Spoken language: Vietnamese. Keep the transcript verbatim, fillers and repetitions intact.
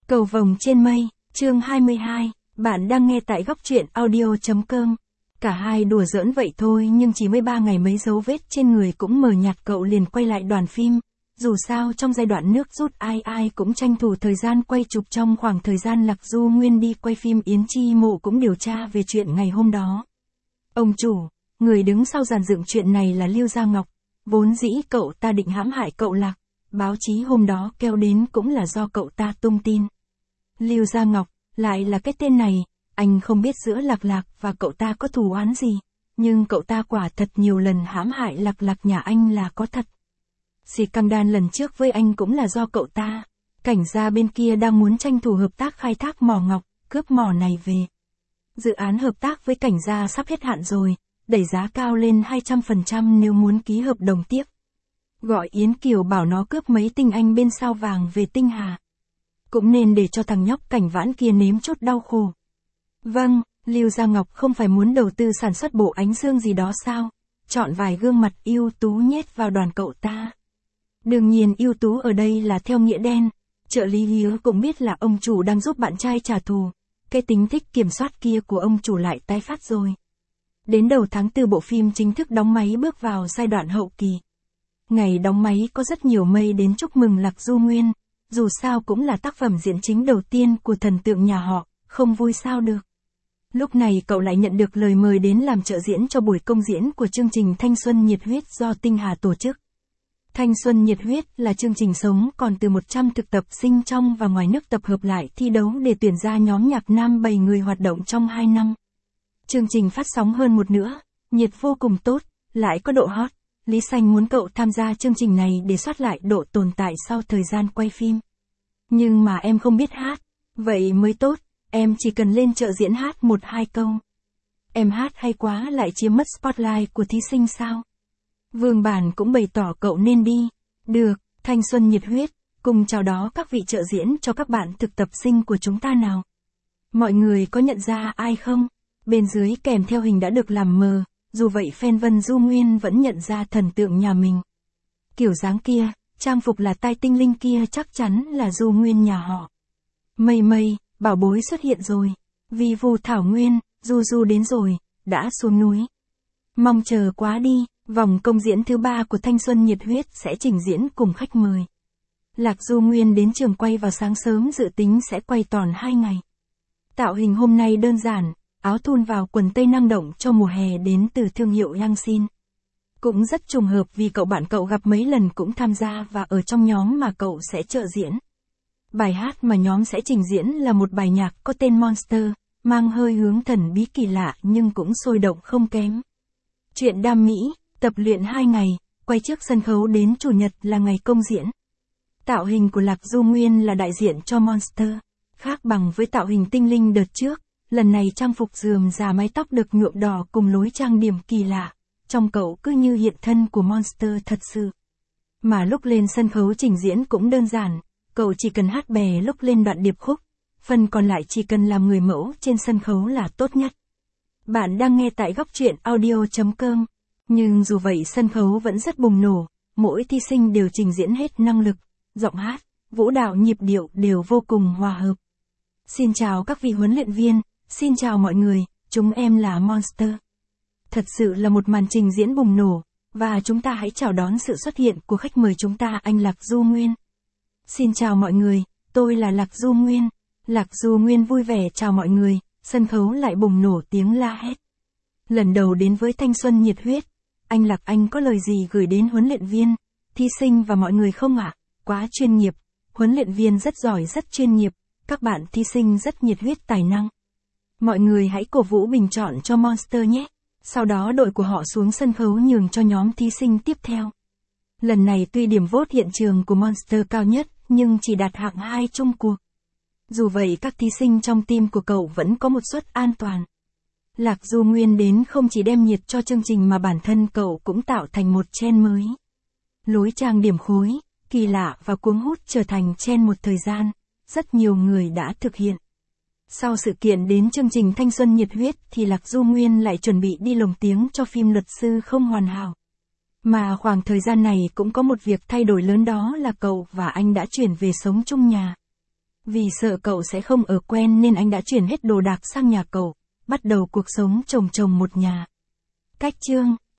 Cầu vồng trên mây, chương hai mươi hai, bạn đang nghe tại góc truyện audio.com. Cả hai đùa giỡn vậy thôi nhưng chỉ mới ba ngày mấy dấu vết trên người cũng mờ nhạt, cậu liền quay lại đoàn phim. Dù sao trong giai đoạn nước rút ai ai cũng tranh thủ thời gian quay chụp. Trong khoảng thời gian Lạc Du Nguyên đi quay phim, Yến Chi Mộ cũng điều tra về chuyện ngày hôm đó. Ông chủ, người đứng sau dàn dựng chuyện này là Lưu Gia Ngọc. Vốn dĩ cậu ta định hãm hại cậu Lạc. Báo chí hôm đó kêu đến cũng là do cậu ta tung tin. Lưu Gia Ngọc, lại là cái tên này, anh không biết giữa Lạc Lạc và cậu ta có thù oán gì, nhưng cậu ta quả thật nhiều lần hãm hại Lạc Lạc nhà anh là có thật. Scandal lần trước với anh cũng là do cậu ta. Cảnh gia bên kia đang muốn tranh thủ hợp tác khai thác mỏ ngọc, cướp mỏ này về. Dự án hợp tác với cảnh gia sắp hết hạn rồi, đẩy giá cao lên hai trăm phần trăm nếu muốn ký hợp đồng tiếp. Gọi Yến Kiều bảo nó cướp mấy tinh anh bên sao vàng về Tinh Hà. Cũng nên để cho thằng nhóc Cảnh Vãn kia nếm chút đau khổ. Vâng, Lưu Gia Ngọc không phải muốn đầu tư sản xuất bộ ánh dương gì đó sao? Chọn vài gương mặt ưu tú nhét vào đoàn cậu ta. Đương nhiên ưu tú ở đây là theo nghĩa đen. Trợ lý Hiếu cũng biết là ông chủ đang giúp bạn trai trả thù. Cái tính thích kiểm soát kia của ông chủ lại tái phát rồi. Đến đầu tháng tư bộ phim chính thức đóng máy bước vào giai đoạn hậu kỳ. Ngày đóng máy có rất nhiều mây đến chúc mừng Lạc Du Nguyên. Dù sao cũng là tác phẩm diễn chính đầu tiên của thần tượng nhà họ, không vui sao được. Lúc này cậu lại nhận được lời mời đến làm trợ diễn cho buổi công diễn của chương trình Thanh Xuân Nhiệt Huyết do Tinh Hà tổ chức. Thanh Xuân Nhiệt Huyết là chương trình sống còn từ một trăm thực tập sinh trong và ngoài nước tập hợp lại thi đấu để tuyển ra nhóm nhạc nam bảy người hoạt động trong hai năm. Chương trình phát sóng hơn một nữa, nhiệt vô cùng tốt, lại có độ hot. Lý Xanh muốn cậu tham gia chương trình này để soát lại độ tồn tại sau thời gian quay phim. Nhưng mà em không biết hát, vậy mới tốt, em chỉ cần lên trợ diễn hát một hai câu. Em hát hay quá lại chiếm mất spotlight của thí sinh sao? Vương Bản cũng bày tỏ cậu nên đi. Được, Thanh Xuân Nhiệt Huyết, cùng chào đó các vị trợ diễn cho các bạn thực tập sinh của chúng ta nào. Mọi người có nhận ra ai không? Bên dưới kèm theo hình đã được làm mờ, dù vậy fan Vân Du Nguyên vẫn nhận ra thần tượng nhà mình. Kiểu dáng kia, trang phục là tai tinh linh kia chắc chắn là Du Nguyên nhà họ. Mây mây, bảo bối xuất hiện rồi. Vi Vu Thảo Nguyên, Du Du đến rồi, đã xuống núi. Mong chờ quá đi, vòng công diễn thứ ba của Thanh Xuân Nhiệt Huyết sẽ trình diễn cùng khách mời. Lạc Du Nguyên đến trường quay vào sáng sớm, dự tính sẽ quay tròn hai ngày. Tạo hình hôm nay đơn giản, áo thun vào quần tây năng động cho mùa hè đến từ thương hiệu Yangsin. Cũng rất trùng hợp vì cậu bạn cậu gặp mấy lần cũng tham gia và ở trong nhóm mà cậu sẽ trợ diễn. Bài hát mà nhóm sẽ trình diễn là một bài nhạc có tên Monster, mang hơi hướng thần bí kỳ lạ nhưng cũng sôi động không kém. Chuyện đam mỹ, tập luyện hai ngày, quay trước sân khấu đến chủ nhật là ngày công diễn. Tạo hình của Lạc Du Nguyên là đại diện cho Monster, khác bằng với tạo hình tinh linh đợt trước, lần này trang phục rườm rà, mái tóc được nhuộm đỏ cùng lối trang điểm kỳ lạ. Trong cậu cứ như hiện thân của Monster thật sự. Mà lúc lên sân khấu trình diễn cũng đơn giản, cậu chỉ cần hát bè lúc lên đoạn điệp khúc, phần còn lại chỉ cần làm người mẫu trên sân khấu là tốt nhất. Bạn đang nghe tại góc truyện audio.com, nhưng dù vậy sân khấu vẫn rất bùng nổ, mỗi thí sinh đều trình diễn hết năng lực, giọng hát, vũ đạo nhịp điệu đều vô cùng hòa hợp. Xin chào các vị huấn luyện viên, xin chào mọi người, chúng em là Monster. Thật sự là một màn trình diễn bùng nổ, và chúng ta hãy chào đón sự xuất hiện của khách mời chúng ta, anh Lạc Du Nguyên. Xin chào mọi người, tôi là Lạc Du Nguyên. Lạc Du Nguyên vui vẻ chào mọi người, sân khấu lại bùng nổ tiếng la hét. Lần đầu đến với Thanh Xuân Nhiệt Huyết, anh Lạc anh có lời gì gửi đến huấn luyện viên, thí sinh và mọi người không ạ? À? Quá chuyên nghiệp, huấn luyện viên rất giỏi, rất chuyên nghiệp, các bạn thí sinh rất nhiệt huyết tài năng. Mọi người hãy cổ vũ bình chọn cho Monster nhé. Sau đó đội của họ xuống sân khấu nhường cho nhóm thí sinh tiếp theo. Lần này tuy điểm vote hiện trường của Monster cao nhất, nhưng chỉ đạt hạng hai chung cuộc. Dù vậy các thí sinh trong team của cậu vẫn có một suất an toàn. Lạc Du Nguyên đến không chỉ đem nhiệt cho chương trình mà bản thân cậu cũng tạo thành một trend mới. Lối trang điểm khối, kỳ lạ và cuốn hút trở thành trend một thời gian, rất nhiều người đã thực hiện. Sau sự kiện đến chương trình Thanh Xuân Nhiệt Huyết thì Lạc Du Nguyên lại chuẩn bị đi lồng tiếng cho phim Luật Sư Không Hoàn Hảo. Mà khoảng thời gian này cũng có một việc thay đổi lớn, đó là cậu và anh đã chuyển về sống chung nhà. Vì sợ cậu sẽ không ở quen nên anh đã chuyển hết đồ đạc sang nhà cậu, bắt đầu cuộc sống chồng chồng một nhà. Cách chương